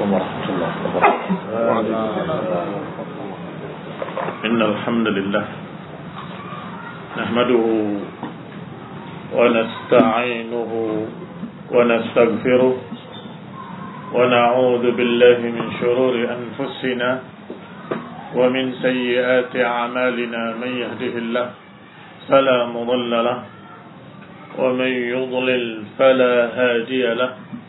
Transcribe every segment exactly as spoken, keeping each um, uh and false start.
عليكم ورحمة الله وبركاته. إن الحمد لله نحمده ونستعينه ونستغفره ونعوذ بالله من شرور أنفسنا ومن سيئات أعمالنا. من يهده الله فلا مضل له ومن يضلل فلا هادي له،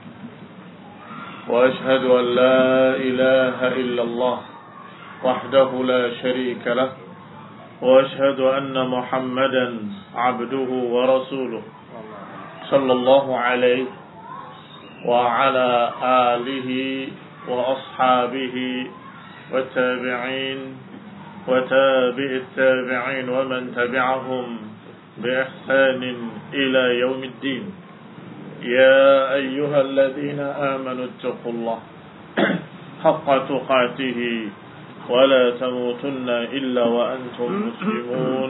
وأشهد أن لا إله إلا الله وحده لا شريك له، وأشهد أن محمدا عبده ورسوله صلى الله عليه وعلى آله وأصحابه والتابعين وتابع التابعين ومن تبعهم بإحسان إلى يوم الدين. يا أيها الذين آمنوا اتقوا الله حق تقاته ولا تموتن إلا وأنتم مسلمون.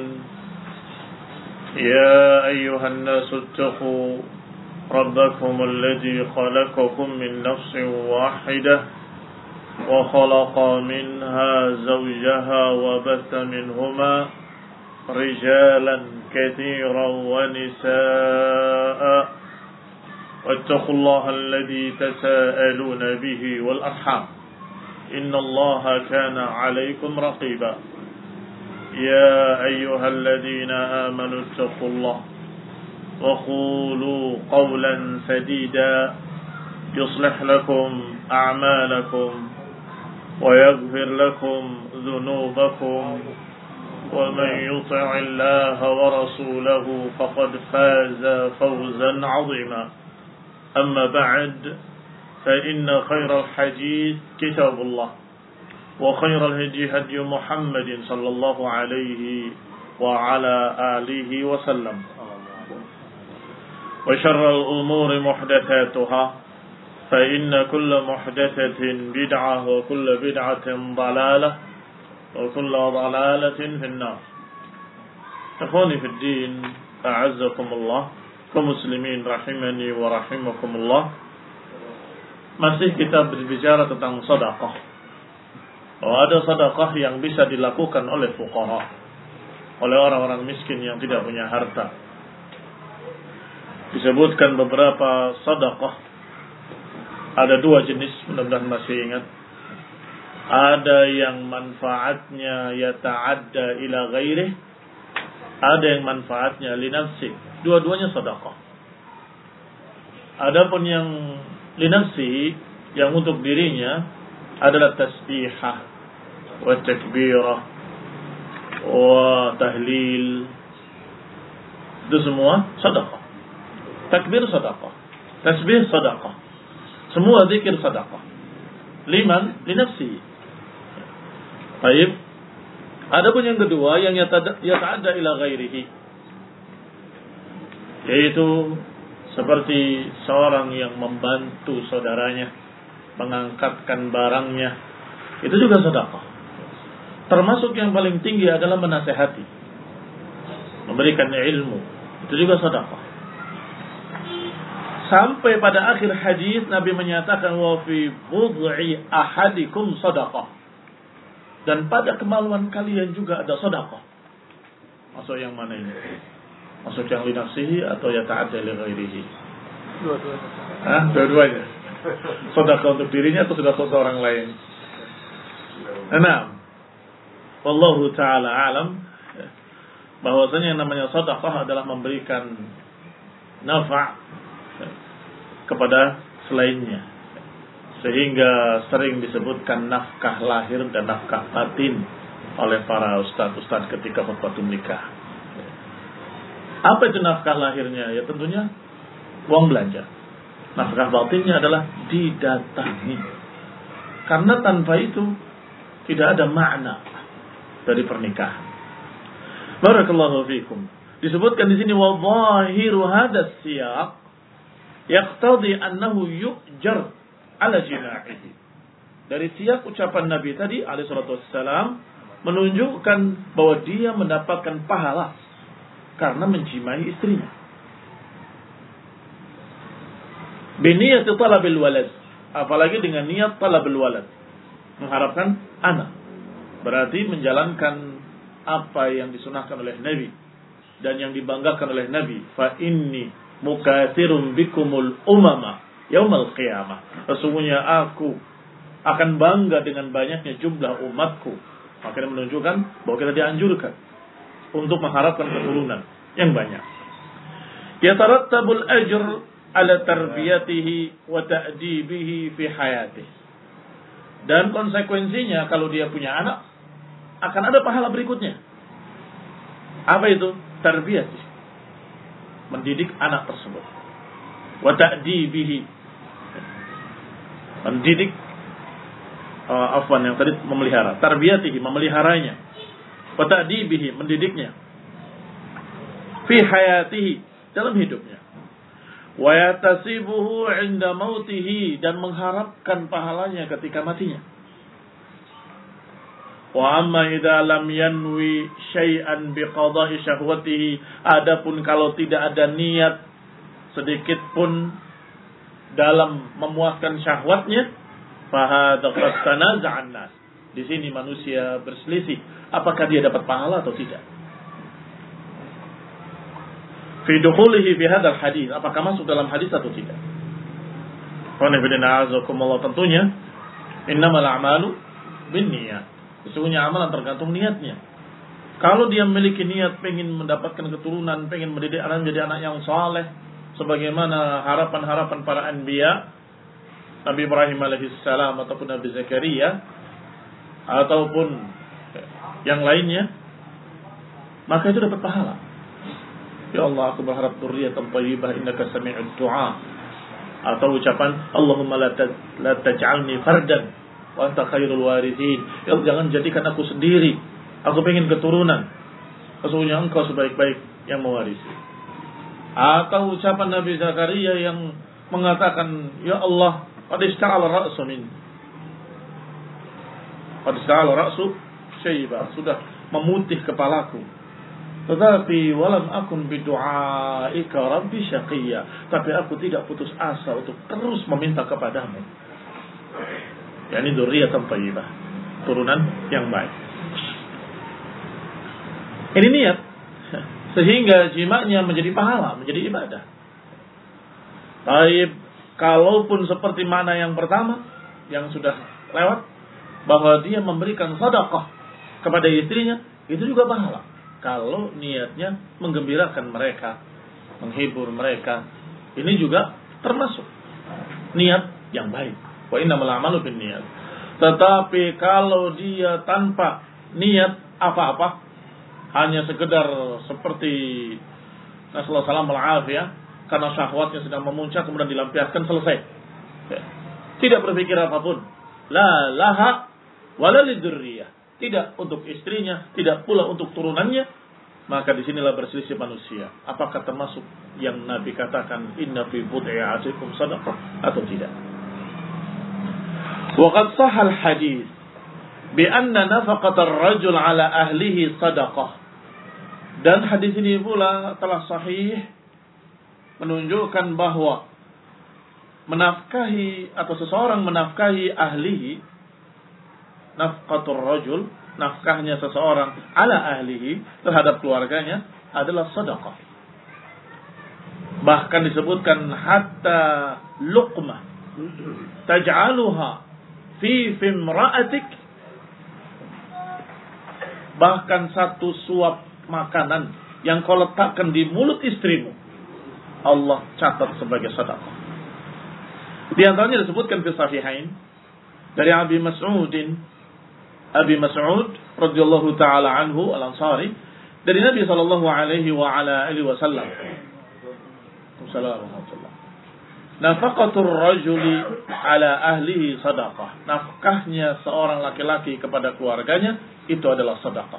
يا أيها الناس اتقوا ربكم الذي خلقكم من نفس واحدة وخلق منها زوجها وبث منهما رجالا كثيرا ونساء، واتقوا الله الذي تساءلون به والأرحام إن الله كان عليكم رقيبا. يا أيها الذين آمنوا اتقوا الله وقولوا قولا سديدا يصلح لكم أعمالكم ويغفر لكم ذنوبكم، ومن يطع الله ورسوله فقد فاز فوزا عظيما. أما بعد، فإن خير الحديث كتاب الله، وخير الهدي هدي محمد صلى الله عليه وعلى آله وسلم، وشر الأمور محدثاتها، فإن كل محدثة بدعة وكل بدعة ضلالة وكل ضلالة في النار. إخواني في الدين، أعزكم الله، kaum muslimin rahimani wa rahimakumullah. Masih kita berbicara tentang sedekah. Bahwa ada sedekah yang bisa dilakukan oleh fuqara, oleh orang-orang miskin yang tidak punya harta. Disebutkan beberapa sedekah. Ada dua jenis, mudah-mudahan masih ingat. Ada yang manfaatnya yata'adda ila ghairih, ada yang manfaatnya li nafsi. Dua-duanya sedekah. Adapun yang li nafsi, yang untuk dirinya adalah tasbihah wa takbirah wa tahlil. Itu semua sedekah. Takbir sedekah, tasbih sedekah, semua zikir sedekah. Liman li nafsi. Baik. Adapun yang kedua yang yata'adda ila ghairihi, yaitu seperti seorang yang membantu saudaranya mengangkatkan barangnya, itu juga sedekah. Termasuk yang paling tinggi adalah menasehati, memberikan ilmu, itu juga sedekah. Sampai pada akhir hadis Nabi menyatakan wa fi bud'i ahadikum sedekah, dan pada kemaluan kalian juga ada sedekah. Masuk yang mana ini? Masuk yang li nafsihi atau yata'adda li ghairihi? Dua-duanya. Hah? Dua-duanya. Sedekah untuk dirinya atau sedekah untuk orang lain? Nah, wallahu taala alam, bahwasanya yang namanya sedekah adalah memberikan nafa' kepada selainnya, sehingga sering disebutkan nafkah lahir dan nafkah batin oleh para ustaz-ustaz ketika khutbatul nikah. Apa itu nafkah lahirnya? Ya tentunya uang belanja. Nafkah batinnya adalah didatangi, karena tanpa itu tidak ada makna dari pernikahan. Barakallahu fiikum. Disebutkan di sini wa zahiru hadzal siyaq yaqtadi annahu yu'jar ala jina'ihi. Dari siyak ucapan Nabi tadi alaihi salatu wassalam menunjukkan bahwa dia mendapatkan pahala karena menjimai istrinya. Biniyati talabil walad, apalagi dengan niat talabul walad, mengharapkan anak. Berarti menjalankan apa yang disunahkan oleh Nabi dan yang dibanggakan oleh Nabi. Fa inni mukatsirun bikumul umama yaumal qiyamah. Sesungguhnya aku akan bangga dengan banyaknya jumlah umatku. Makanya menunjukkan bahwa kita dianjurkan untuk mengharapkan keturunan yang banyak. Yatarattabul ajr ala tarbiyatihi wa ta'dibihi fi hayatihi. Dan konsekuensinya kalau dia punya anak akan ada pahala berikutnya. Apa itu? Tarbiyati. Mendidik anak tersebut. Wa ta'dibihi. Mendidik uh, afwan yang tadi memelihara. Tarbiyatihi, memeliharanya. Wa ta'dibihi, mendidiknya. Fi hayatihi, dalam hidupnya. Wa yatasibuhu 'inda mautihi, dan mengharapkan pahalanya ketika matinya. Wa amma idza lam yanwi syai'an biqada'i syahwatihi, adapun kalau tidak ada niat sedikit pun dalam memuaskan syahwatnya, fa hadza qad tanaza'an nas. Di sini manusia berselisih apakah dia dapat pahala atau tidak. Fi dukhulihi fi hadzal hadis, apakah masuk dalam hadis atau tidak. Qanifidina azakumullah, tentunya innamal a'malu binniyat. Sesungguhnya amalan tergantung niatnya. Kalau dia memiliki niat pengen mendapatkan keturunan, pengen mendidik anak menjadi anak yang saleh, sebagaimana harapan-harapan para anbiya, Nabi Ibrahim alaihissalam ataupun Nabi Zakaria ataupun yang lainnya, maka itu dapat pahala. Ya Allah, aku berharap dzurriyyatan thayyibah innaka sami'ud du'a. Atau ucapan Allahumma la taj'alni fardan wa anta khairul warithin. Ya Allah, jangan jadikan aku sendiri. Aku pengen keturunan. Sesungguhnya engkau sebaik-baik yang mewarisi. Atau ucapan Nabi Zakaria yang mengatakan, Ya Allah, qad ista'ala ra'su min. Qad ista'ala ra'su syaiba. Sudah memutih kepalaku. Tetapi walam akun bidu'aika rabbi syaqiyya. Tapi aku tidak putus asa untuk terus meminta kepadamu. Yani dzurriyyatan thayyibah, turunan yang baik. Ini niat, sehingga jimaknya menjadi pahala, menjadi ibadah. Baik, kalaupun seperti mana yang pertama yang sudah lewat, bahwa dia memberikan sedekah kepada istrinya, itu juga pahala. Kalau niatnya menggembirakan mereka, menghibur mereka, ini juga termasuk niat yang baik. Wa innamal a'malu binniyat. Tetapi kalau dia tanpa niat apa-apa, hanya sekedar seperti Nasallahu salam al-afiyah, karena syahwatnya sedang memuncak kemudian dilampiaskan, selesai. Tidak berpikir apapun. La laha wala lidzurriyah. Tidak untuk istrinya, tidak pula untuk turunannya, maka disinilah berselisih manusia. Apakah termasuk yang Nabi katakan inna fi bud'i ahadikum sadaqah atau tidak? Wa qad sahha al-hadits bi anna nafaqata ar-rajul ala ahlihi sadaqah. Dan hadis ini pula telah sahih menunjukkan bahwa menafkahi atau seseorang menafkahi ahlihi, nafqatur rajul, nafkahnya seseorang ala ahlihi, terhadap keluarganya, adalah sedekah. Bahkan disebutkan hatta luqmah taj'aluha fi fimra'atik, bahkan satu suap makanan yang kau letakkan di mulut istrimu, Allah catat sebagai sedekah. Di antaranya disebutkan fi sahihain dari Abi Mas'udin Abi Mas'ud radhiyallahu taala anhu al-Ansari, dari Nabi sallallahu alaihi wa ala alihi wasallam. Assalamualaikum. Nafaqatur rajuli ala ahlihi sadaqah. Nafkahnya seorang laki-laki kepada keluarganya itu adalah sedekah.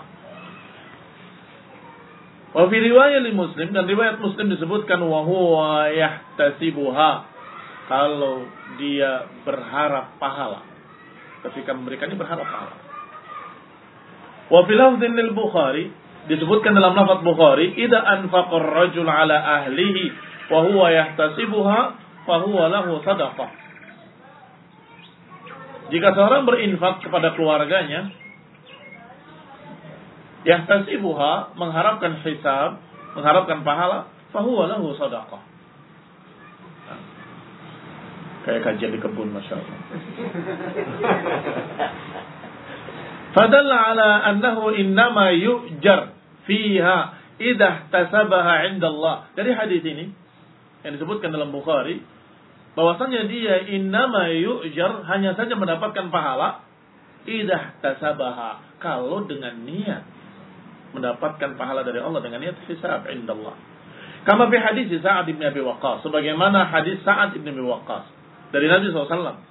Wa fi riwayat Muslim, dan riwayat Muslim disebutkan wa huwa yahtasibuha, kalau dia berharap pahala. Ketika memberikannya berharap pahala. Wa fil lafdhin lil Bukhari, disebutkan dalam lafaz Bukhari, idza anfaqar rajul ala ahlihi wa huwa yahtasibuha fa huwa lahu sadaqah. Jika seorang berinfak kepada keluarganya, yahtasibuha, mengharapkan hisab, mengharapkan pahala, fahuwa lahu sadaqah. Nah, kayak kajian di kebun, Masya Allah. Fadalla ala annahu innama yu'jar fiha idha tasabaha indallah. Dari hadis ini yang disebutkan dalam Bukhari, bahwasanya dia innama yu'jar, hanya saja mendapatkan pahala idha tasabaha, kalau dengan niat mendapatkan pahala dari Allah, dengan niat hisab indallah. Kama fi hadis Sa'ad bin Abi Waqqas, sebagaimana hadis Sa'ad bin Abi Waqqas dari Nabi sallallahu alaihi wasallam.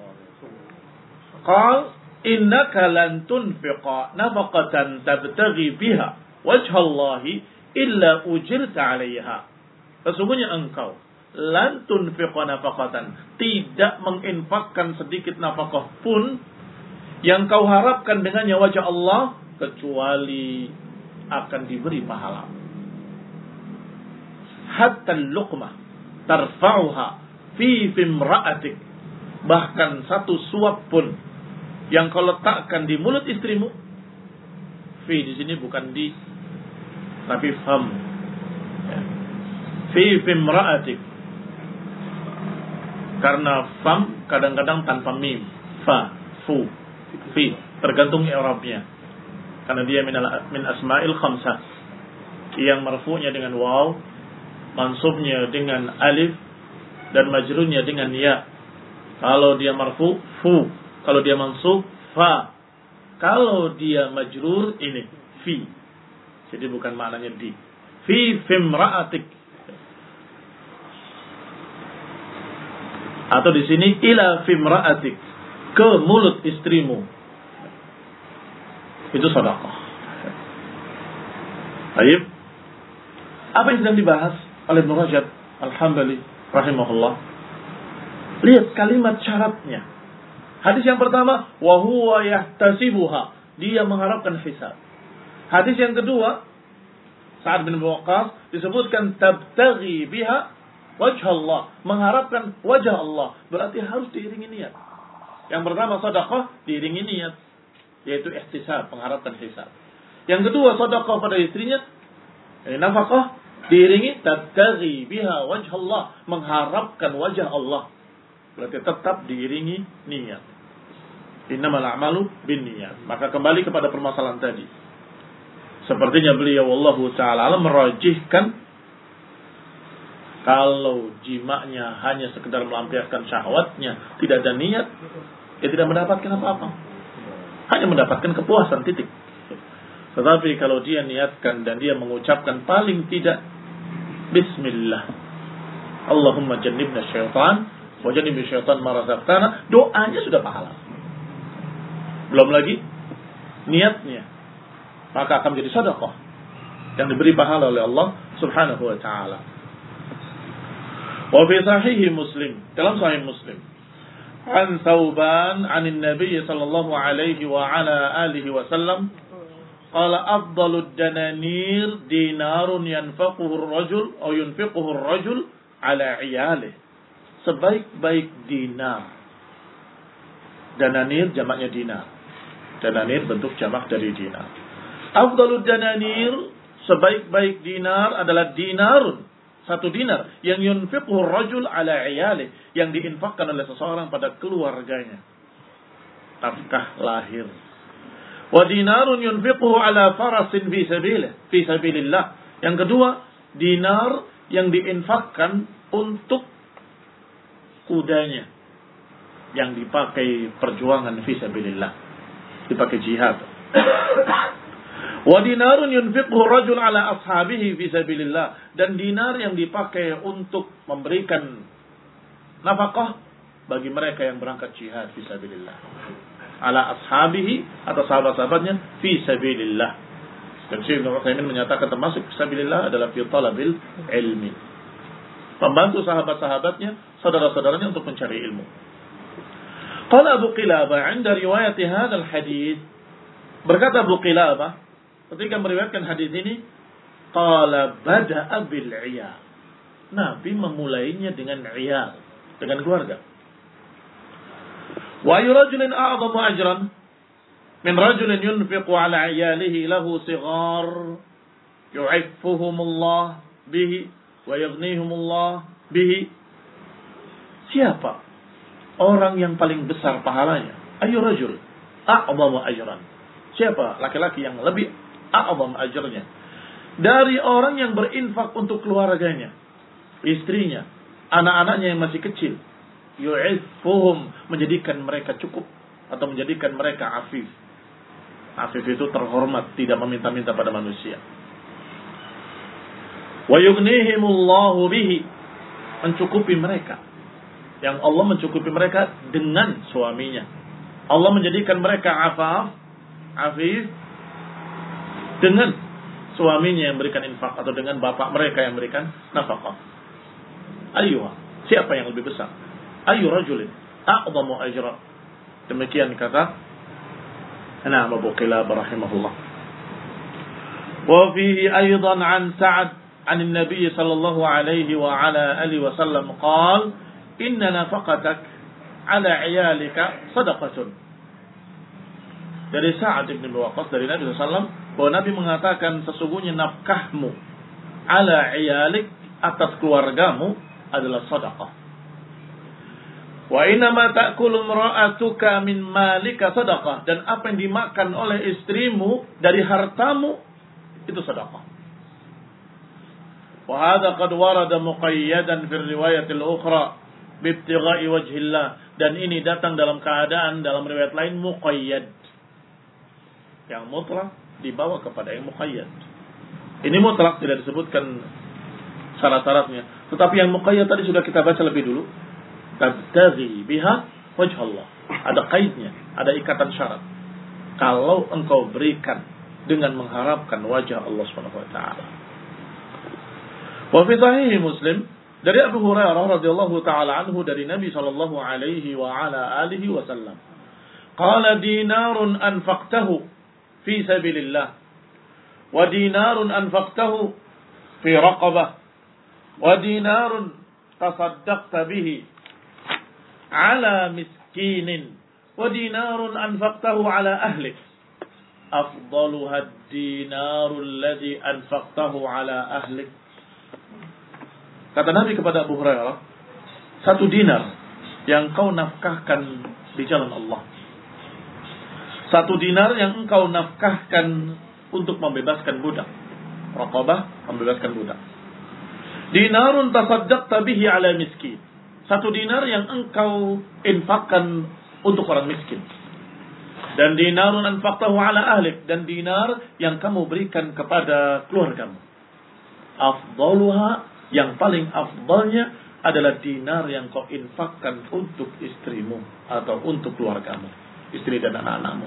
Qal innaka lan tunfiqa nafaqatan tabtaghi biha wajha Allah illa ujirta 'alaiha. Sesungguhnya engkau lan tunfiqa nafaqatan, tidak menginfakkan sedikit nafkah pun yang kau harapkan dengannya wajah Allah, kecuali akan diberi pahala. Hatta luqmah tarfa'uha fi fimra'atik, bahkan satu suap pun yang kau letakkan di mulut istrimu. Fi di sini bukan di, tapi fam. Fi fimra'atik, karena fam kadang-kadang tanpa mim, fa, fu, fi, tergantung i'rabnya. Karena dia min, min asma'il khamsah, yang marfu'nya dengan waw, mansubnya dengan alif, dan majrurnya dengan ya. Kalau dia marfu, fu. Kalau dia mansub, fa. Kalau dia majrur, ini fi. Jadi bukan maknanya di. Fi fimra'atik. Atau di sini ila fimra'atik, ke mulut istrimu. Itu sedekah. Baik. Apa yang sedang dibahas oleh Ibnu Rajab Al-Hambali rahimahullah? Lihat kalimat syaratnya. Hadis yang pertama, wa huwa yahtasibuha, dia mengharapkan hisab. Hadis yang kedua, Sa'ad bin Abi Waqqas, disebutkan tabtaghi biha wajh Allah, mengharapkan wajah Allah. Berarti harus diiringi niat. Yang pertama sedekah diiringi niat, yaitu ihtisab, mengharapkan hisab. Yang kedua, sedekah pada istrinya, ini nafkah, diiringi tabtaghi biha wajh Allah, mengharapkan wajah Allah. Berarti tetap diiringi niat. Innamal a'malu binniyat. Maka kembali kepada permasalahan tadi. Sepertinya beliau wallahu ta'ala merajihkan, kalau jima'nya hanya sekedar melampiaskan syahwatnya, tidak ada niat, ya tidak mendapatkan apa-apa. Hanya mendapatkan kepuasan, titik. Tetapi kalau dia niatkan dan dia mengucapkan paling tidak bismillah, Allahumma jannibna syaitan wa jannibna syaitan ma razaqtana, doanya sudah pahala. Belum lagi niatnya, maka akan menjadi sedekah yang diberi pahala oleh Allah Subhanahu wa taala. Wa fi sahih Muslim, dalam sahih Muslim, an Thauban an Nabi sallallahu alaihi wa ala alihi wasallam qala afdalud dananir dinarun yanfaquhu ar-rajul aw yunfiquhu ar-rajul ala 'iyalihi. Sebaik-baik dinar. Dananir jamaknya dinar. Dananir bentuk jamak dari dinar. Afdalud dananir, sebaik-baik dinar adalah dinarun, satu dinar yang yunfiquhu ar-rajul ala 'iyalihi, yang diinfakkan oleh seseorang pada keluarganya. Nafkah lahir. Wa dinarun yunfiquhu ala farasin fi sabilillah, fi sabilillah. Yang kedua, dinar yang diinfakkan untuk kudanya yang dipakai perjuangan fi sabilillah, dipakai jihad. Wa dinarun yunfiquhu rajul ala ashabihi fi sabilillah, dan dinar yang dipakai untuk memberikan nafkah bagi mereka yang berangkat jihad fi sabilillah. Ala ashabihi, atau sahabat-sahabatnya, fi sabilillah. Dan Syekh Ibnu Utsaimin menyatakan termasuk fi sabilillah adalah fi talabil ilmi, membantu sahabat-sahabatnya, saudara-saudaranya untuk mencari ilmu. Qala Abu Qilabah 'inda riwayat hadzal hadis, berkata Abu Qilabah ketika meriwayatkan hadis ini, qala bada'a bil 'iyal. Nabi memulainya dengan 'iyal, dengan keluarga. Wa ayu rajulin a'zamu ajran min rajulin yunfiqu ala iyalihi lahu sighar yu'iffuhumullah bihi wa yaghnihumullah bihi. Siapa orang yang paling besar pahalanya? Ayu rajul a'zamu ajran. Siapa laki-laki yang lebih a'zam ajrnya dari orang yang berinfak untuk keluarganya, istrinya, anak-anaknya yang masih kecil, yu'iffuhum, menjadikan mereka cukup atau menjadikan mereka afif. Afif itu terhormat, tidak meminta-minta pada manusia. Wa yughnihimullahu bihi, mencukupi mereka. Yang Allah mencukupi mereka dengan suaminya. Allah menjadikan mereka afaf, afif dengan suaminya yang berikan infak atau dengan bapak mereka yang berikan nafkah. Ayyuha, siapa yang lebih besar? Ayyu rajulin a'zamu ajra. Demikian kata Imam Abu Qilab rahimahullah. Wa fihi aidan an Sa'ad an Nabi sallallahu alaihi wa ala alihi wasallam qala inna nafaqatak ala 'iyalika sadaqatun. Dari Sa'ad bin Waqqas dari Nabi sallallahu alaihi wasallam bahwa Nabi mengatakan sesungguhnya nafkahmu ala 'iyalik, atas keluargamu, adalah sedekah. Wa inna ma ta'kulu imra'atuka min malika sadaqah, dan apa yang dimakan oleh istrimu dari hartamu itu sedekah. Wa hadha qad warada muqayyadan fi riwayat al-ukhra bi ibtigha'i wajhillah, dan ini datang dalam keadaan dalam riwayat lain muqayyad, yang mutlak dibawa kepada yang muqayyad. Ini mutlak tidak disebutkan syarat-syaratnya, tetapi yang muqayyad tadi sudah kita baca lebih dulu. Tabtaghi biha wajh Allah. Ada kaidnya, ada ikatan syarat. Kalau engkau berikan dengan mengharapkan wajah Allah Subhanahu wa taala. Wa fi sahih Muslim dari Abu Hurairah radhiyallahu taala anhu dari Nabi sallallahu alaihi wa ala alihi wasallam. Qala dinarun anfaqtahu fi sabilillah wa dinarun anfaqtahu fi raqabah wa dinarun tasaddaqta bihi ala miskinin wa dinarun anfaqtahu ala ahlik afdaluha ad-dinaru alladhi anfaqtahu ala ahlik. Kata Nabi kepada Abu Hurairah, satu dinar yang kau nafkahkan di jalan Allah, satu dinar yang engkau nafkahkan untuk membebaskan budak, raqabah, membebaskan budak. Dinarun tasaddaqta bihi ala miskin, satu dinar yang engkau infakkan untuk orang miskin. Dan dinarun anfaqtahu ala ahlik, dan dinar yang kamu berikan kepada keluargamu. Afdaluha, yang paling afdalnya adalah dinar yang kau infakkan untuk istrimu atau untuk keluargamu, istri dan anak-anakmu.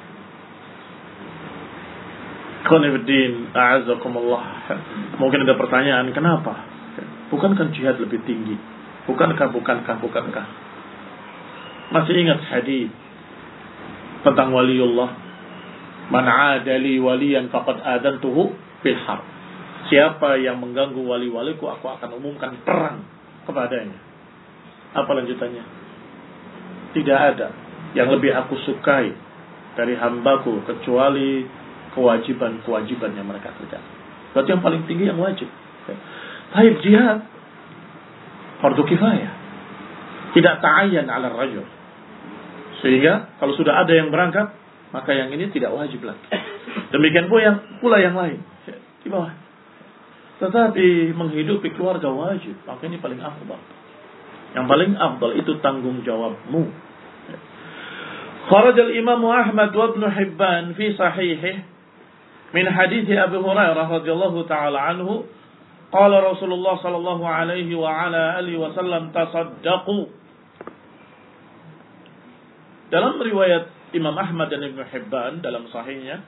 Qanibuddin, a'azakumullah. Mungkin ada pertanyaan, kenapa? Bukankah jihad lebih tinggi? Bukankah, bukankah, bukankah? Masih ingat hadis tentang waliullah? Man 'adali waliyan faqad adantuhu bil harb. Siapa yang mengganggu wali-waliku, aku akan umumkan perang kepadanya. Apa lanjutannya? Tidak ada yang lebih aku sukai dari hambaku kecuali kewajiban-kewajiban yang mereka kerjakan. Berarti yang paling tinggi yang wajib. Baik, jihad fardu kifayah, tidak ta'ayyan 'ala rajul. Sehingga kalau sudah ada yang berangkat, maka yang ini tidak wajib lagi. Demikian pula yang pula yang lain di bawah. Tetapi menghidupi keluarga wajib, maka ini paling afdal. Yang paling afdal itu tanggung jawabmu. Kharaj al-Imam Ahmad wa Ibn Hibban fi sahihih min hadits Abi Hurairah radhiyallahu taala anhu, qala Rasulullah sallallahu alaihi wa ala alihi wasallam tasaddaqu. Dalam riwayat Imam Ahmad dan Ibn Hibban dalam sahihnya,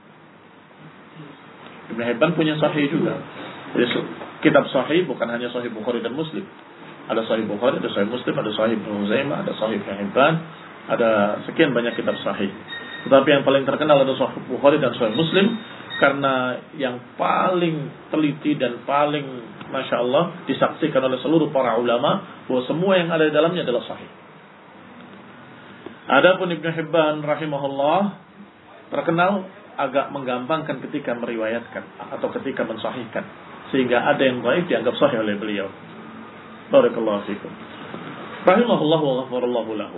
Ibn Hibban punya sahih juga. Jadi, kitab sahih bukan hanya sahih Bukhari dan Muslim. Ada sahih Bukhari, ada sahih Muslim, ada sahih Ibn Huzaimah, ada sahih Ibn Hibban, ada sekian banyak kitab sahih. Tetapi yang paling terkenal adalah sahih Bukhari dan sahih Muslim, karena yang paling teliti dan paling Masya Allah disaksikan oleh seluruh para ulama bahwa semua yang ada di dalamnya adalah sahih. Adapun Ibnu Hibban rahimahullah terkenal agak menggampangkan ketika meriwayatkan atau ketika mensahihkan, sehingga ada yang dhaif dianggap sahih oleh beliau. Barakallahu fikum. Rahimahullah wa ghafarallahu lahu.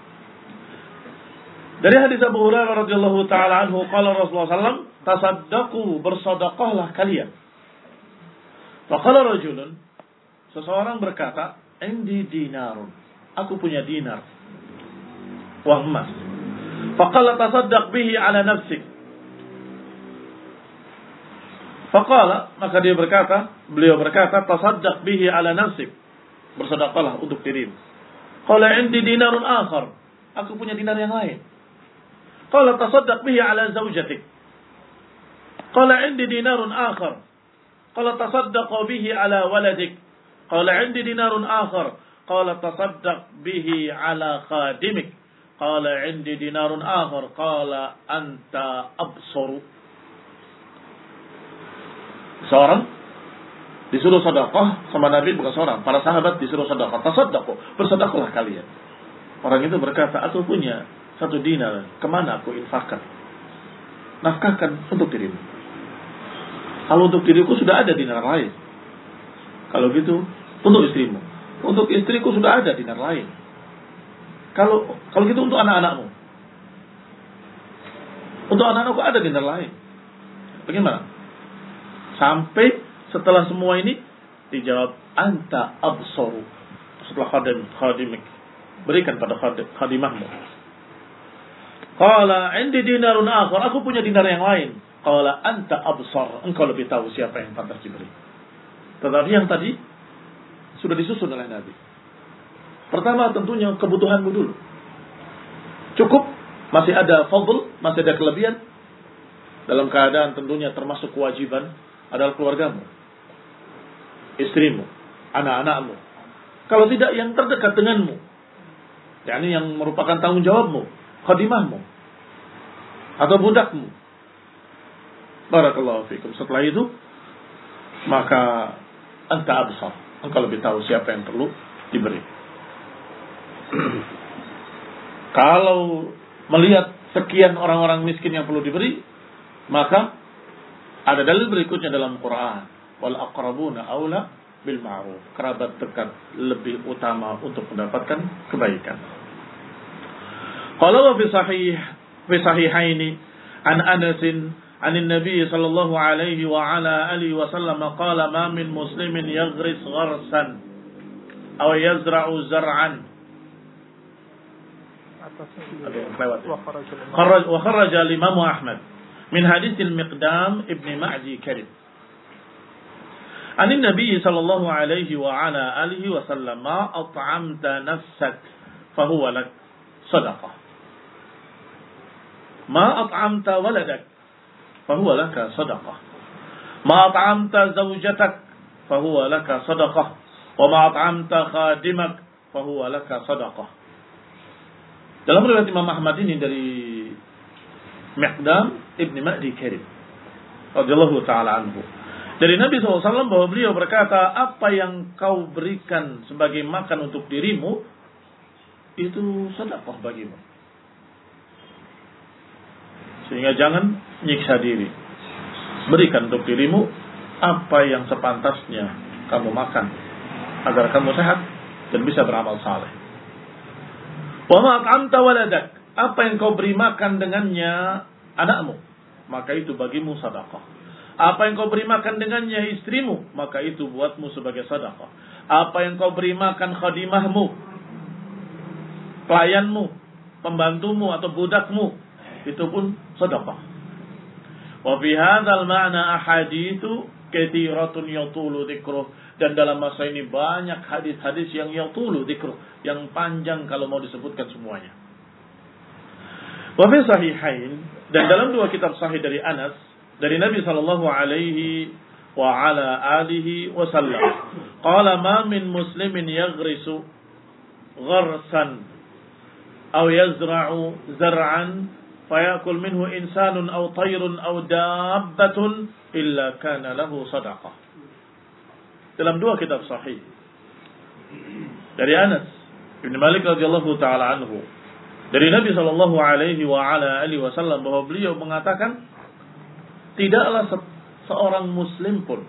Dari hadis Abu Hurairah radhiyallahu taala anhu, qala Rasulullah sallallahu alaihi wasallam, tasaddaqu, bersedekahlah kalian. Faqala rajulun, seseorang berkata, indi dinarun, aku punya dinar, uang emas. Faqala tasaddaq bihi ala nafsik. Faqala, maka dia berkata, beliau berkata, tasaddaq bihi ala nafsik, bersedekahlah untuk dirimu. Qala indi dinarun akhar, aku punya dinar yang lain. Qala tasaddaq bihi ala zawjatik. Qala indi dinarun akhar. Qala tasaddaq bihi ala waladik. Qala indi dinarun akhar. Qala tasaddaq bihi ala khadimik. Qala indi dinarun akhar. Qala anta absaru. Seorang disuruh sedekah sama Nabi, bukan seorang, para sahabat disuruh sedekah. Tasaddaqu, bersedekahlah kalian. Orang itu berkata, aku punya satu dinar, kemana aku infakkan? Nafkahkan untuk dirimu. Kalau untuk diriku sudah ada dinar lain. Kalau gitu, untuk istrimu. Untuk istriku sudah ada dinar lain. Kalau kalau gitu untuk anak-anakmu. Untuk anak-anakku ada dinar lain. Bagaimana? Sampai setelah semua ini dijawab, anta absaru. Setelah khadim khadimik, berikan pada khadimahmu. Qala indi dinarun akhar, aku punya dinar yang lain. Qala anta absar, engkau lebih tahu siapa yang pantas diberi. Tetapi yang tadi sudah disusun oleh Nabi. Pertama tentunya kebutuhanmu dulu. Cukup, masih ada fadl, masih ada kelebihan. Dalam keadaan tentunya termasuk kewajiban adalah keluargamu, istrimu, anak-anakmu. Kalau tidak, yang terdekat denganmu, yakni yang merupakan tanggung jawabmu, khadimahmu atau budakmu. Barakallahu fikum. Setelah itu, maka anta absar, engkau lebih tahu siapa yang perlu diberi. Kalau melihat sekian orang-orang miskin yang perlu diberi, maka ada dalil berikutnya dalam Quran, wal aqrabuna aula bil ma'ruf, kerabat dekat lebih utama untuk mendapatkan kebaikan. Qala wa fi sahih fi sahihaini an Anas an Nabi sallallahu alaihi wa ala alihi wa sallam qala ma min muslimin yaghris gharsan aw yazra'u zar'an wa kharaja al-Imam Ahmad min hadits al-Miqdam ibn Ma'di Karib an Nabi sallallahu alaihi wa ala alihi wa sallam ma at'amta nafsak fa huwa lak sadaqah. Ma at'amta waladak fahuwa laka sadaqah. Ma at'amta zawjatak fahuwa laka sadaqah. Wa ma at'amta khadimak fahuwa laka sadaqah. Dalam riwayat Imam Ahmad ini dari Miqdam Ibn Ma'di Karib radhiyallahu ta'ala anhu, dari Nabi shallallahu alaihi wasallam, bahwa beliau berkata, apa yang kau berikan sebagai makan untuk dirimu itu sedekah bagimu. Sehingga jangan nyiksa diri. Berikan untuk dirimu apa yang sepantasnya kamu makan, agar kamu sehat dan bisa beramal saleh. Wa ma at'amta waladak, apa yang kau beri makan dengannya anakmu, maka itu bagimu sedekah. Apa yang kau beri makan dengannya istrimu, maka itu buatmu sebagai sedekah. Apa yang kau beri makan khadimahmu, pelayanmu, pembantumu atau budakmu, itu pun sedekah. Wa fi hadzal ma'na ahaditsu katsiratun yatulu dzikruh, dan dalam masa ini banyak hadis-hadis yang yatulu dzikruh, yang panjang kalau mau disebutkan semuanya. Wa fi sahihain, dan dalam dua kitab sahih dari Anas, dari Nabi sallallahu alaihi wa ala alihi wasallam, qala ma min muslimin yaghrisu gharsan aw yazra'u zar'an fayakul minhu insanun aw tayrun aw dabbatun illa kana lahu sadaqah. Dalam dua kitab sahih dari Anas bin Malik radhiyallahu taala anhu, Dari Nabi Shallallahu Alaihi Wasallam bahwa beliau mengatakan, tidaklah se- seorang Muslim pun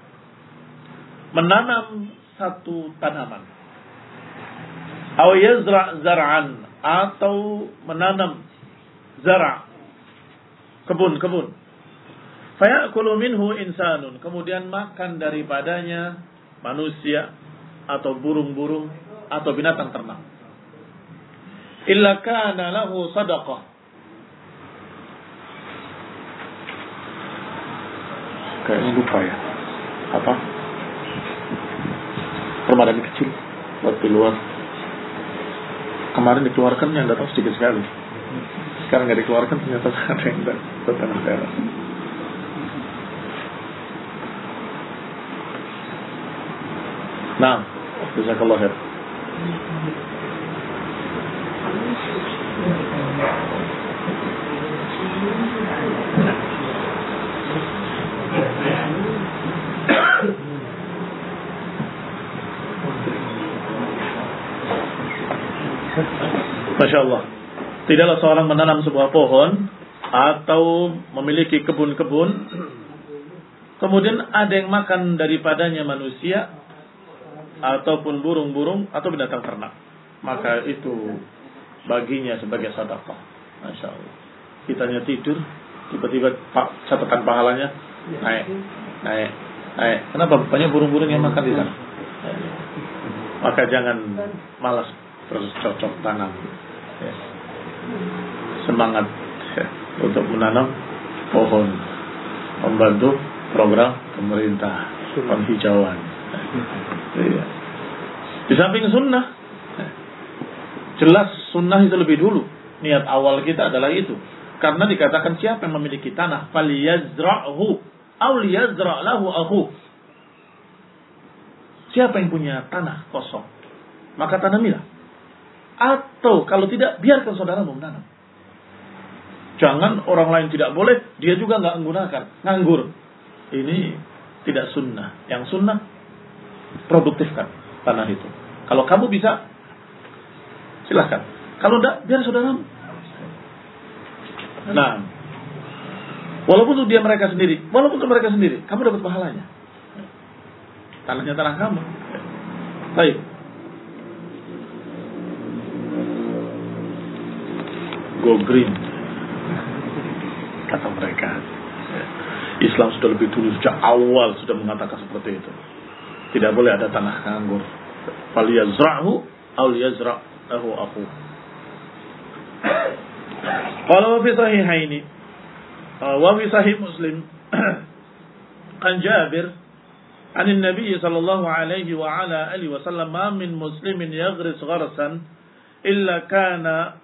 menanam satu tanaman, atau yazra' zar'an, atau menanam zara', kebun-kebun, fayakulu minhu insanun, kemudian makan daripadanya manusia atau burung-burung atau binatang ternak, illa kana lahu sadaqah, kayaknya lupa ya apa permadani kecil buat di luar kemarin dikeluarkan yang datang sedikit sekali, sekarang nggak dikeluarkan, ternyata ada yang ke tanah daerah. Nah, jazakallahu khair. Masya Allah. Tidaklah seorang menanam sebuah pohon atau memiliki kebun-kebun, kemudian ada yang makan daripadanya manusia ataupun burung-burung atau binatang ternak, maka itu baginya sebagai sedekah. Masya Allah. Kitanya tidur, tiba-tiba pak catatan pahalanya naik, naik, naik. Kenapa? Banyak burung-burung yang makan di sana. Maka jangan malas terus cocok tanam. Ya. Semangat ya, untuk menanam pohon, membantu program pemerintah penghijauan. Ya. Di samping sunnah, jelas sunnah itu lebih dulu. Niat awal kita adalah itu. Karena dikatakan siapa yang memiliki tanah, falyazra'hu aw liyazra' lahu akhu. Siapa yang punya tanah kosong, maka tanamilah. Atau kalau tidak, biarkan saudaramu menanam. Jangan orang lain tidak boleh, dia juga nggak menggunakan, nganggur. Ini tidak sunnah. Yang sunnah, produktifkan tanah itu. Kalau kamu bisa, silahkan. Kalau tidak, biar saudaramu. Nah, walaupun itu dia mereka sendiri, walaupun itu mereka sendiri, kamu dapat pahalanya. Tanahnya tanah kamu. Baik. Go green, kata mereka. Islam sudah lebih dulu, sejak awal sudah mengatakan seperti itu. Tidak boleh ada tanah nganggur. Falyazra'hu aw liyazra' lahu akhu. Qala wa fi sahihaini wa fi sahih Muslim an Jabir an Nabi sallallahu alaihi wa ala alihi wasallam, ma min muslimin yaghris gharsan illa kana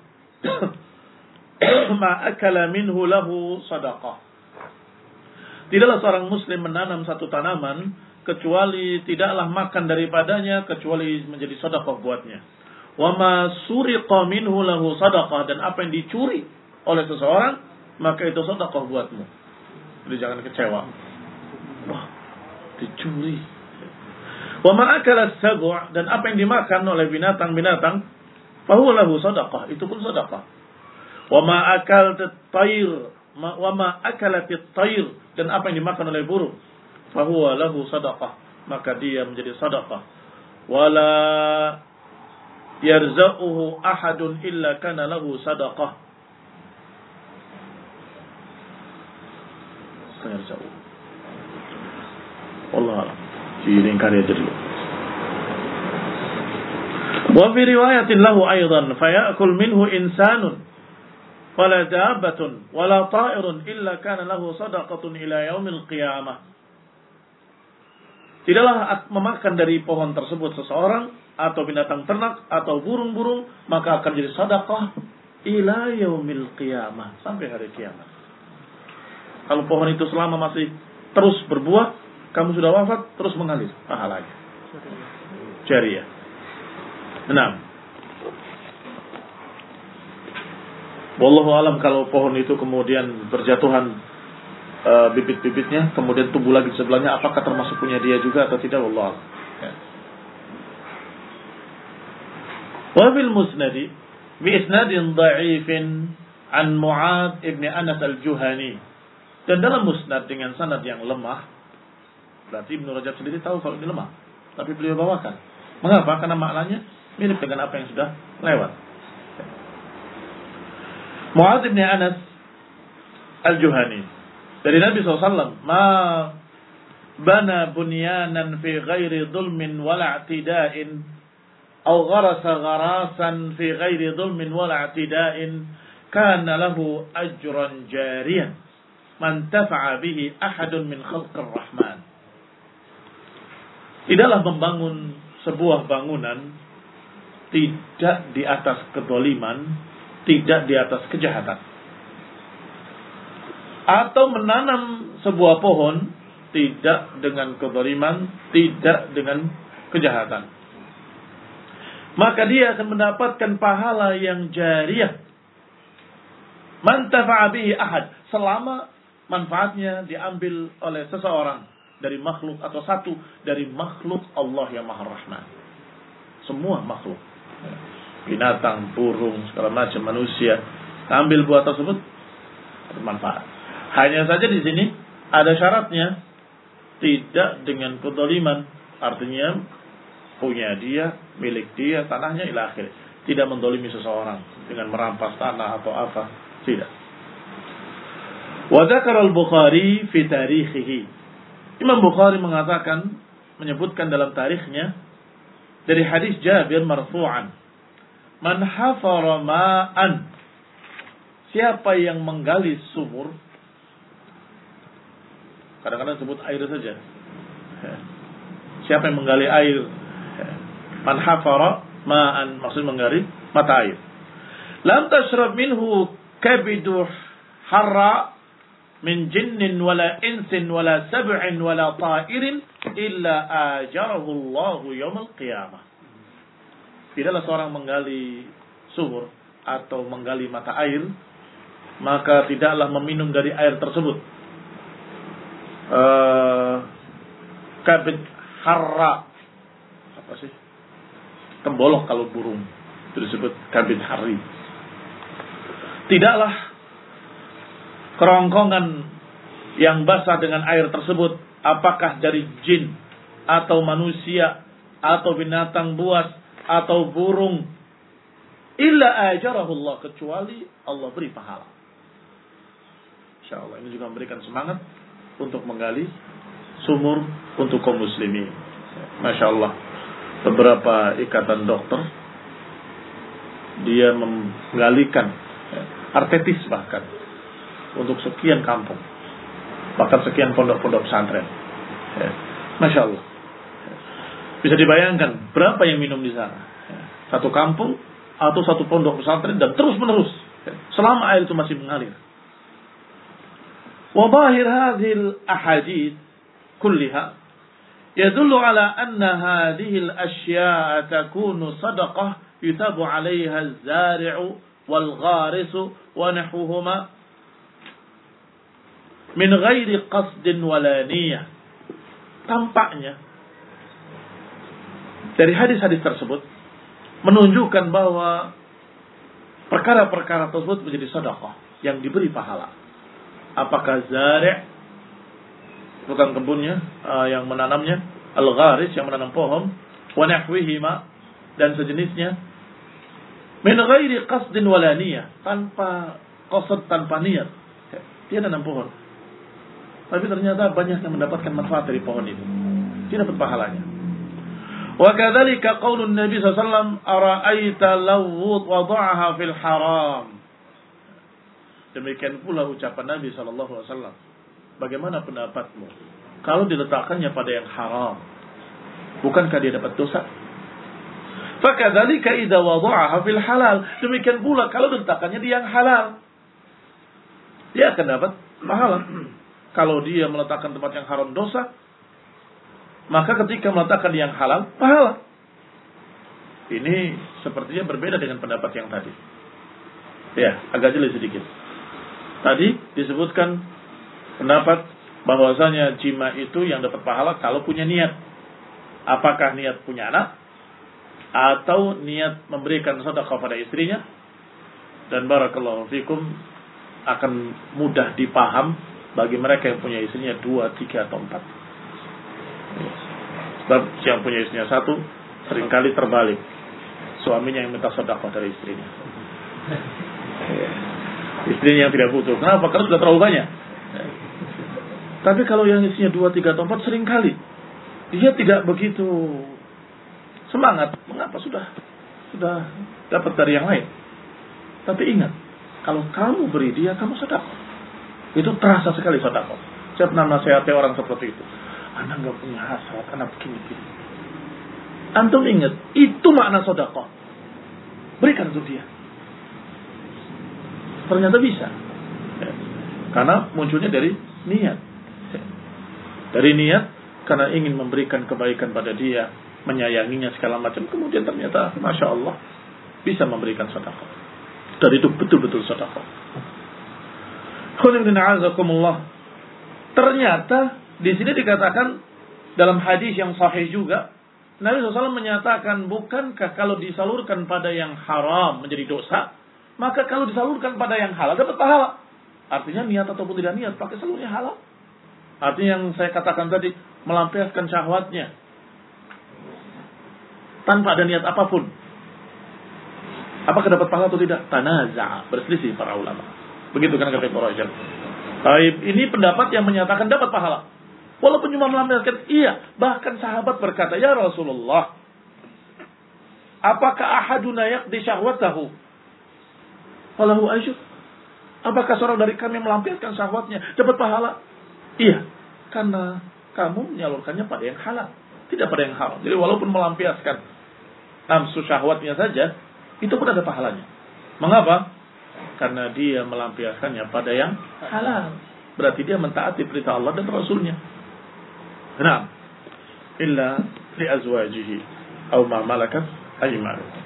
ma akala minhu lahu sadaqah. Tidaklah seorang muslim menanam satu tanaman kecuali tidaklah makan daripadanya kecuali menjadi sedekah buatnya. Wa ma suriqa minhu lahu sadaqah, dan apa yang dicuri oleh seseorang maka itu sedekah buatmu. Jadi jangan kecewa. Wah, dicuri. Wa ma akala as-sabu', dan apa yang dimakan oleh binatang-binatang fa huwa lahu sadaqah, itu pun sedekah. Wa ma akalat at-tayr, wa ma akalat at-tayr, dan apa yang dimakan oleh burung, fa huwa lahu sadaqah, maka dia menjadi sedekah. Wala yarza'uhu ahadun illa kana lahu sadaqah. Yarza'u. Wallah, diingkari aja dulu. Wa fi riwayatin lahu aidan fayakul minhu insanun wala dabbatun wala ta'irun illa kana lahu sadaqatun ila yaumil qiyamah. Tidaklah memakan dari pohon tersebut seseorang atau binatang ternak atau burung-burung, maka akan jadi sedekah ila yaumil qiyamah, sampai hari kiamat. Kalau pohon itu selama masih terus berbuah, kamu sudah wafat, terus mengalir pahalanya. Jariyah. Enam. Wallahu alam, kalau pohon itu kemudian berjatuhan e, bibit-bibitnya, kemudian tumbuh lagi di sebelahnya, apakah termasuk punya dia juga atau tidak? Wallahu alam. Ya. Wa fil musnadi bi isnadin dha'ifin an Mu'adz ibn Anas al-Juhani. Dan dalam musnad dengan sanad yang lemah. Berarti Ibnu Rajab sendiri tahu kalau ini lemah, tapi beliau bawakan. Mengapa? Karena maknanya mirip dengan apa yang sudah lewat. Mu'adz ibn Anas al-Juhani dari Nabi shallallahu alaihi wasallam, ma bana bunyanan fi ghairi dhulmin wala i'tida'in aw gharasa gharasan fi ghairi dhulmin wala i'tida'in kana lahu ajran jariyan man tafa'a bihi ahadun min khalqir rahman. Tidaklah membangun sebuah bangunan tidak di atas kedoliman, tidak di atas kejahatan. Atau menanam sebuah pohon tidak dengan kedoliman, tidak dengan kejahatan. Maka dia akan mendapatkan pahala yang jariyah. Man tafa'a bihi ahad, selama manfaatnya diambil oleh seseorang dari makhluk atau satu dari makhluk Allah yang Maha Rahman. Semua makhluk, binatang, burung, segala macam, manusia, ambil buah tersebut bermanfaat. Hanya saja di sini ada syaratnya, tidak dengan kedzaliman, artinya punya dia, milik dia, tanahnya ila akhir. Tidak mendolimi seseorang dengan merampas tanah atau apa, tidak. Wa dzakara al-Bukhari fi tarikhihi. Imam Bukhari mengatakan, menyebutkan dalam tarikhnya dari hadis Jabir marfu'an, man hafara ma'an, siapa yang menggali sumur, kadang-kadang sebut air saja, siapa yang menggali air, man hafara ma'an, maksud menggali mata air, lam tashrab minhu kabidu harra min jinnin wala insin wala sab'in wala ta'irin illa ajarahu Allahu yawmal qiyamah. Tidaklah seorang menggali sumur atau menggali mata air, maka tidaklah meminum dari air tersebut uh, kabid harra, apa sih, tembolok kalau burung itu disebut kabid harri. Tidaklah kerongkongan yang basah dengan air tersebut, apakah dari jin atau manusia atau binatang buas atau burung, illa ajarahullah, kecuali Allah beri pahala. Insyaallah ini juga memberikan semangat untuk menggali sumur untuk kaum muslimin. Masya Allah, beberapa ikatan dokter dia menggalikan artetis bahkan untuk sekian kampung, bahkan sekian pondok-pondok pesantren. Ya. Masya Allah. Bisa dibayangkan berapa yang minum di sana. Ya. Satu kampung atau satu pondok pesantren dan terus menerus. Ya. Selama air itu masih mengalir. Wa zahir hadhil ahadith kulliha yadullu ala anna hadhil asya'a takunu sadaqah yutabu 'alayha az-zari'u wal gharisu wa nahwuhuma min ghairi qasdin wala niyah. Tampaknya dari hadis-hadis tersebut menunjukkan bahwa perkara-perkara tersebut menjadi sedekah yang diberi pahala. Apakah zari', bukan kebunnya uh, yang menanamnya, al-gharis yang menanam pohon, wa nahwihima dan sejenisnya, min ghairi qasdin wala niyah, tanpa qasd, tanpa niat. Dia nanam pohon, tapi ternyata banyak yang mendapatkan manfaat dari pohon itu. Dia dapat pahalanya. Wa kadzalika qaulun Nabi sallallahu alaihi wasallam, ara'aita law wada'aha fil haram. Demikian pula ucapan Nabi sallallahu alaihi wasallam, bagaimana pendapatmu kalau diletakkannya pada yang haram? Bukankah dia dapat dosa? Fa kadzalika idza wada'aha fil halal. Demikian pula kalau diletakkannya di yang halal, dia akan dapat pahala. Kalau dia meletakkan tempat yang haram dosa, maka ketika meletakkan yang halal, pahala. Ini sepertinya berbeda dengan pendapat yang tadi. Ya, agak jeli sedikit. Tadi disebutkan pendapat bahwasanya jima itu yang dapat pahala kalau punya niat. Apakah niat punya anak, atau niat memberikan sedekah pada istrinya, Dan barakallahu fikum akan mudah dipaham bagi mereka yang punya istrinya dua, tiga atau empat. Sebab yang punya istrinya satu seringkali terbalik, suaminya yang minta sedekah dari istrinya. Istrinya yang tidak butuh. Kenapa? Karena sudah terlalu banyak. Tapi kalau yang istrinya dua, tiga atau empat seringkali dia tidak begitu semangat. Mengapa? Sudah sudah dapat dari yang lain. Tapi ingat, kalau kamu beri dia, kamu sedekah. Itu terasa sekali sedekah. Saya pernah nasihati orang seperti itu. Anak nggak punya hasrat, anak begini-begini. Antum ingat, itu makna sedekah. Berikan untuk dia. Ternyata bisa. Ya. Karena munculnya dari niat. Ya. Dari niat, karena ingin memberikan kebaikan pada dia, menyayanginya segala macam. Kemudian ternyata, Masya Allah, bisa memberikan sedekah. Dan itu betul-betul sedekah. Ternyata di sini dikatakan dalam hadis yang sahih juga, Nabi shallallahu alaihi wasallam menyatakan, bukankah kalau disalurkan pada yang haram menjadi dosa, maka kalau disalurkan pada yang halal dapat pahala. Artinya niat ataupun tidak niat, pakai salurnya halal. Artinya yang saya katakan tadi, melampiaskan syahwatnya tanpa ada niat apapun, apakah dapat pahala atau tidak? Tanaza', berselisih para ulama. Begitu kan kata para ulama. Baik, ini pendapat yang menyatakan dapat pahala. Walaupun cuma melampiaskan, iya. Bahkan sahabat berkata, ya Rasulullah, apakah ahaduna yaqdi syahwatahu falahu ajr? Apakah seorang dari kami melampiaskan syahwatnya dapat pahala? Iya, karena kamu menyalurkannya pada yang halal, tidak pada yang haram. Jadi walaupun melampiaskan nafsu syahwatnya saja, itu pun ada pahalanya. Mengapa? Karena dia melampiaskannya pada yang halal. Berarti dia mentaati perintah Allah dan Rasulnya. Nah, illa li azwajihi aw ma malakat aymanuhum.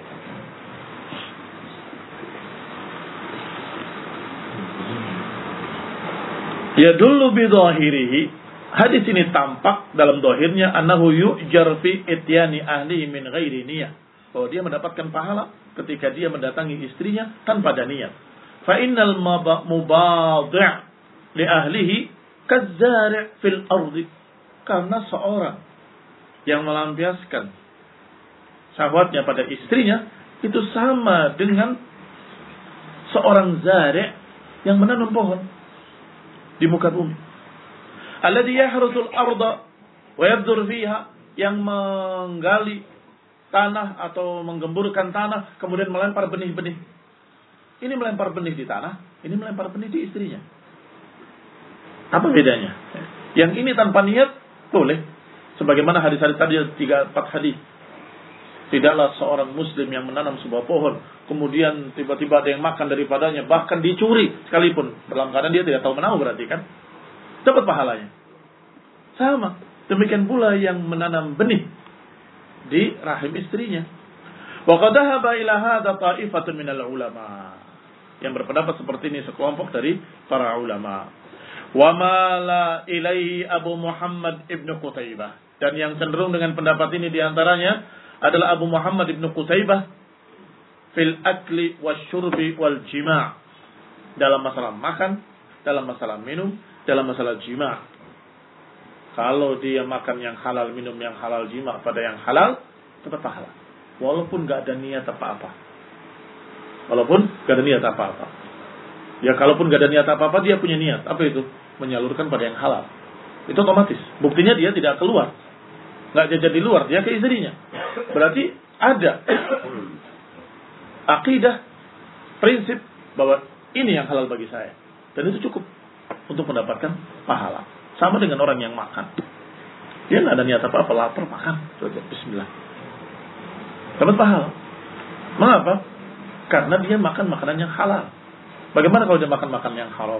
Ya dulu bi dhahirihi, hadis ini tampak dalam dohirnya annahu yu'jar fi ityani ahlihi min ghairi niyah, bahwa dia mendapatkan pahala ketika dia mendatangi istrinya tanpa ada niat. Fa innal mubadhi' li ahlihi kazzari' fil ardi, karena seorang yang melampiaskan syahwatnya pada istrinya itu sama dengan seorang zari' yang menanam pohon di muka bumi. Alladhi yahrusul arda wa yabdur fiha, yang menggali tanah atau menggemburkan tanah kemudian melempar benih-benih. Ini melempar benih di tanah, ini melempar benih di istrinya. Apa bedanya? Yang ini tanpa niat boleh, sebagaimana hadis-hadis tadi tiga empat hadis. Tidaklah seorang muslim yang menanam sebuah pohon kemudian tiba-tiba ada yang makan daripadanya, bahkan dicuri sekalipun, dalam keadaan dia tidak tahu menahu, berarti kan dapat pahalanya. Sama, demikian pula yang menanam benih di rahim istrinya. Wa qad dhahaba ila hadha ta'ifatun minal ulama, yang berpendapat seperti ini sekelompok dari para ulama. Wa mala ilaihi Abu Muhammad ibnu Qutaibah, dan yang cenderung dengan pendapat ini diantaranya adalah Abu Muhammad ibnu Qutaibah fil akli wasyurbi wal jima', dalam masalah makan, dalam masalah minum, dalam masalah jima'. Kalau dia makan yang halal, minum yang halal, jima' pada yang halal, tetap pahala, walaupun gak ada niat apa-apa. Walaupun gak ada niat apa-apa. Ya kalaupun gak ada niat apa-apa, dia punya niat. Apa itu? Menyalurkan pada yang halal. Itu otomatis. Buktinya dia tidak keluar, gak jajan di luar, dia ke istrinya. Berarti ada akidah, prinsip bahwa ini yang halal bagi saya, dan itu cukup untuk mendapatkan pahala. Sama dengan orang yang makan, dia nggak ada niat apa-apa, lapar makan, bismillah, dapat pahala. Mengapa? Karena dia makan makanan yang halal. Bagaimana kalau dia makan makanan yang haram?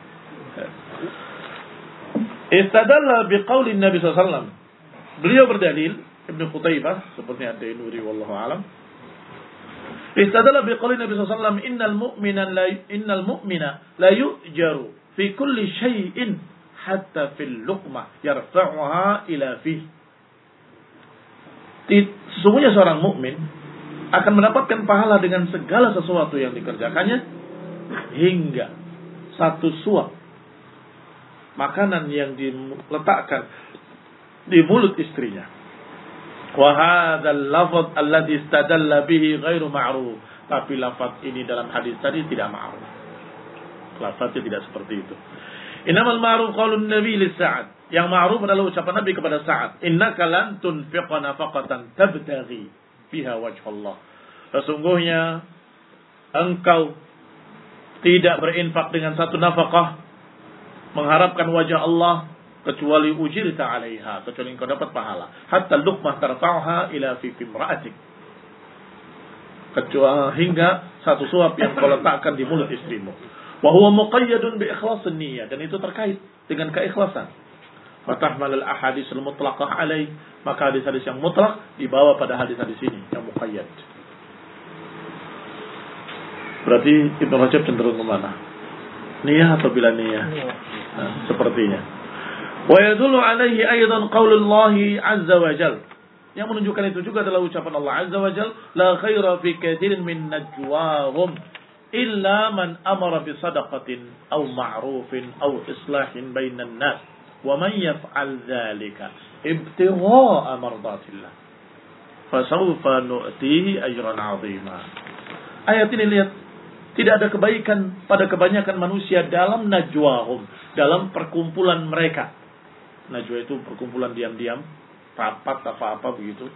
Istadalla biqauli Nabi sallallahu alaihi wasallam. Beliau berdalil, Ibnu Qutaibah seperti Ad-Dainuri wallahu alam. Istadalla biqauli Nabi sallallahu alaihi wasallam, innal mu'mina la innal mu'mina la yu'jaru fi kulli syai'in hatta fil luqmah yarfa'uha ila fihi. Sesungguhnya seorang mukmin akan mendapatkan pahala dengan segala sesuatu yang dikerjakannya, hingga satu suap makanan yang diletakkan di mulut istrinya. Wa hadzal lafaz alladhi istadalla bihi ghairu ma'ruf. Tapi lafaz ini dalam hadis tadi tidak ma'ruf. Lafaznya tidak seperti itu. Innamal ma'ruf qaulun Nabi li Sa'ad. Yang ma'ruf adalah ucapan Nabi kepada Sa'ad. Innaka lan tunfiqa nafaqatan tabtaghi fiha wajhallah. Sesungguhnya engkau tidak berinfak dengan satu nafkah mengharapkan wajah Allah kecuali ujirta 'alaiha, kecuali engkau dapat pahala. Hatta luqmah tarfa'uha ila fi imra'atik. Kecuali hingga satu suap yang kau letakkan di mulut istrimu. Wa huwa muqayyadun bi ikhlasin niyyah, dan itu terkait dengan keikhlasan. Fatahmal al-ahadits al-mutlaqah 'alaih, maka hadis-hadis yang mutlak dibawa pada hadis-hadis ini yang muqayyad. Berarti Ibnu Rajab cenderung ke mana? Niyah atau bila niyah? Nah, sepertinya. Wa yadullu alaihi aidan qaulullah azza wa jalla. Yang menunjukkan itu juga adalah ucapan Allah azza wa jalla, la khaira fi katsirin min najwahum illa man amara bi sadaqatin aw ma'rufin aw islahin bainan nas wa man yaf'al dzalika ibtigha'a mardatillah fasawfa nu'tihi ajran 'azima. Ayat ini lihat, tidak ada kebaikan pada kebanyakan manusia dalam najwahum, dalam perkumpulan mereka. Najwa itu perkumpulan diam-diam, rapat apa-apa begitu.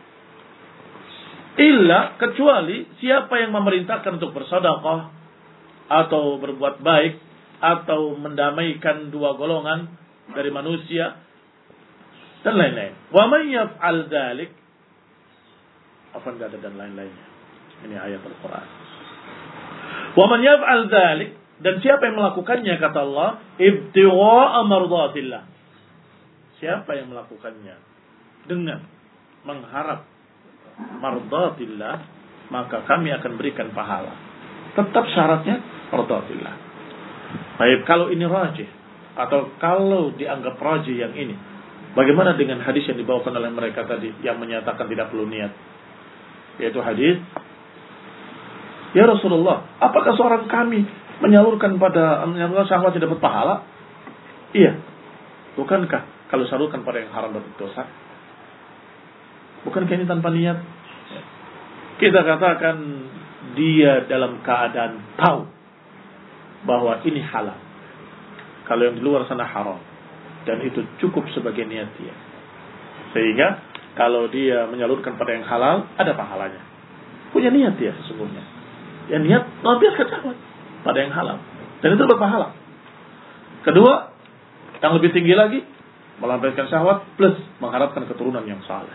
Illa, kecuali siapa yang memerintahkan untuk bersedekah atau berbuat baik atau mendamaikan dua golongan dari manusia dan lain-lain. Wa may yaf'al dzalik, apa enggak ada dan lain-lainnya. Ini ayat Al-Qur'an. Wa man yaf'al dzalik, dan siapa yang melakukannya kata Allah, ibtigha'a mardatillah. Siapa yang melakukannya dengan mengharap mardatillah, maka kami akan berikan pahala. Tetap syaratnya mardatillah. Baik, kalau ini rajih atau kalau dianggap rajih yang ini, bagaimana dengan hadis yang dibawakan oleh mereka tadi yang menyatakan tidak perlu niat? Yaitu hadis, ya Rasulullah, apakah seorang kami menyalurkan pada menyalurkan syahwat dapat pahala? Iya. Bukankah kalau salurkan pada yang haram dapat dosa? Bukankah ini tanpa niat? Kita katakan dia dalam keadaan tahu bahwa ini halal. Kalau yang di luar sana haram. Dan itu cukup sebagai niat dia. Sehingga kalau dia menyalurkan pada yang halal, ada pahalanya. Punya niat dia sesungguhnya. Ya niat melampiaskan syahwat pada yang halal. Dan itu berpahala. Kedua, yang lebih tinggi lagi, melampiaskan syahwat plus mengharapkan keturunan yang saleh.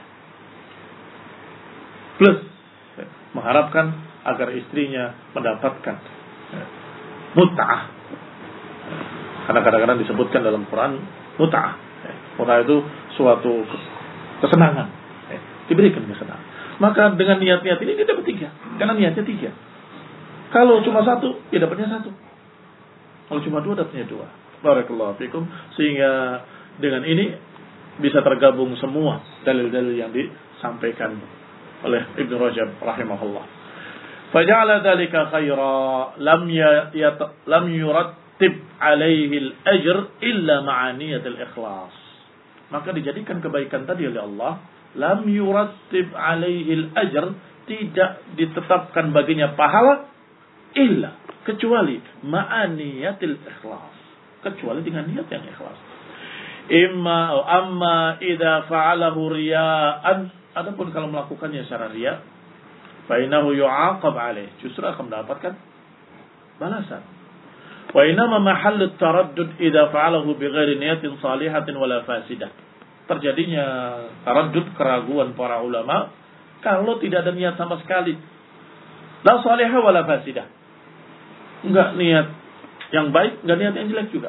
Plus mengharapkan agar istrinya mendapatkan mut'ah. Karena kadang-kadang disebutkan dalam Quran mut'ah. Mut'ah itu suatu kesenangan. Diberikan kesenangan. Maka dengan niat-niat ini dia dapat tiga. Karena niatnya tiga. Kalau cuma satu, ya dapatnya satu. Kalau cuma dua, dapatnya dua. Barakallahu fikum. Sehingga dengan ini bisa tergabung semua dalil-dalil yang disampaikan oleh Ibnu Rajab rahimahullah. Faja'ala dzalika khaira lam ya lam yurattib alaihi al-ajr illa ma'a niyatil ikhlas. Maka dijadikan kebaikan tadi oleh Allah, lam yurattib alaihi al-ajr, tidak ditetapkan baginya pahala illa, kecuali ma'a niyatil ikhlas, kecuali dengan niat yang ikhlas. Imma amma idza fa'alahu riya'an, adapun kalau melakukannya secara riya, fa innahu yu'aqab alaih, justru akan mendapatkan balasan. Wa inama mahallut taraddud idza fa'alahu bighairi niyatin salihatin wala fasidah. Terjadinya taraddud, keraguan para ulama kalau tidak ada niat sama sekali. La salihah wala fasidah. Enggak niat yang baik, enggak niat yang jelek juga.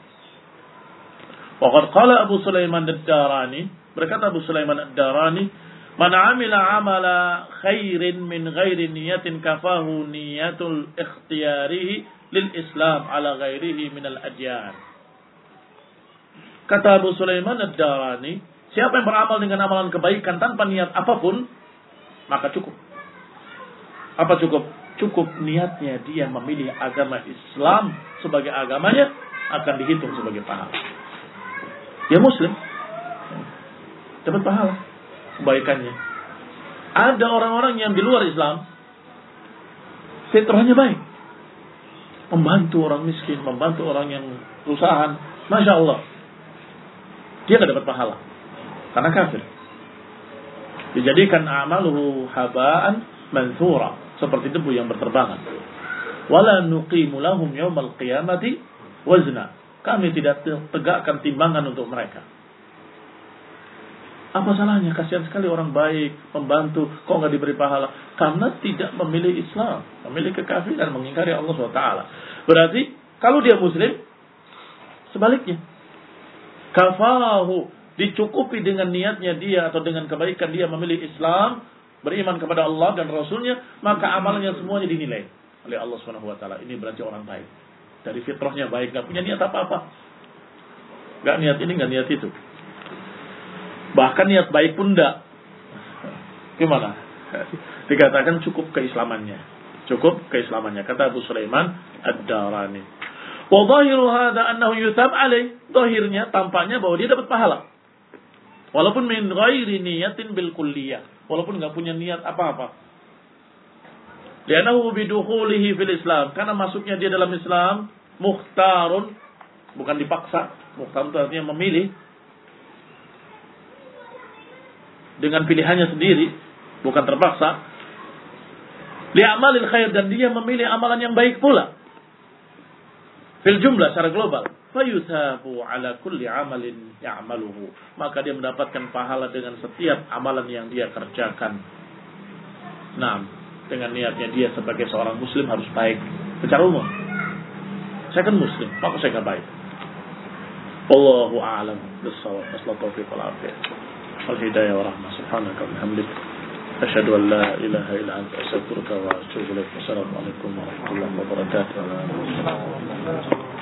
Waqad qala Abu Sulaiman ad-Darani, berkata Abu Sulaiman ad-Darani, man amila amala khairin min ghairi niyatin kafahu niyatul ikhtiyarihi lil Islam ala ghairihi min al-adyan. Kata Abu Sulaiman ad-Darani, siapa yang beramal dengan amalan kebaikan tanpa niat apapun, maka cukup. Apa cukup? Cukup niatnya dia memilih agama Islam sebagai agamanya, akan dihitung sebagai pahala. Dia Muslim, dapat pahala kebaikannya. Ada orang-orang yang di luar Islam, fitrahnya baik, membantu orang miskin, membantu orang yang kesusahan, masya Allah, dia nggak dapat pahala karena kafir. Dijadikan amaluhu haba'an mansura, seperti debu yang berterbangan. Wala nuqimu lahum yaumal qiyamati wazna. Kami tidak tegakkan timbangan untuk mereka. Apa salahnya? Kasihan sekali orang baik, membantu, kok nggak diberi pahala? Karena tidak memilih Islam, memilih kekafiran, mengingkari Allah subhanahu wa taala. Berarti kalau dia Muslim, sebaliknya, kafahu, dicukupi dengan niatnya dia atau dengan kebaikan dia memilih Islam, beriman kepada Allah dan Rasulnya, maka amalnya semuanya dinilai oleh Allah subhanahu wa taala. Ini berarti orang baik, dari fitrahnya baik, nggak punya niat apa-apa, nggak niat ini, nggak niat itu, bahkan niat baik pun enggak. Gimana? Dikatakan cukup keislamannya, cukup keislamannya, kata Abu Sulaiman Ad-Darani. Wa dhahiru hadha annahu yutab alaih, zahirnya, tampaknya bahwa dia dapat pahala, walaupun min ghairi niyatin bil kulliyah, walaupun enggak punya niat apa-apa. Li'annahu bidukhulihi fil Islam, karena masuknya dia dalam Islam, mukhtarun, bukan dipaksa. Mukhtar itu artinya memilih dengan pilihannya sendiri, bukan terpaksa. Li'amalil khair, dan dia memilih amalan yang baik pula. Fil jumlah, secara global. Fayuthabu ala kulli amalin ya'maluhu, maka dia mendapatkan pahala dengan setiap amalan yang dia kerjakan. Nah, dengan niatnya dia sebagai seorang Muslim harus baik secara umum. Saya kan Muslim, maka saya kan baik. Wallahu a'lam bis-shawab. Wassalatu wal afiyah. Al-hidayah wa rahmah. Subhanaka wa bihamdika, asyhadu an la ilaha illa anta, astaghfiruka wa atubu ilaik. Wassalamu alaikum warahmatullahi wabarakatuh.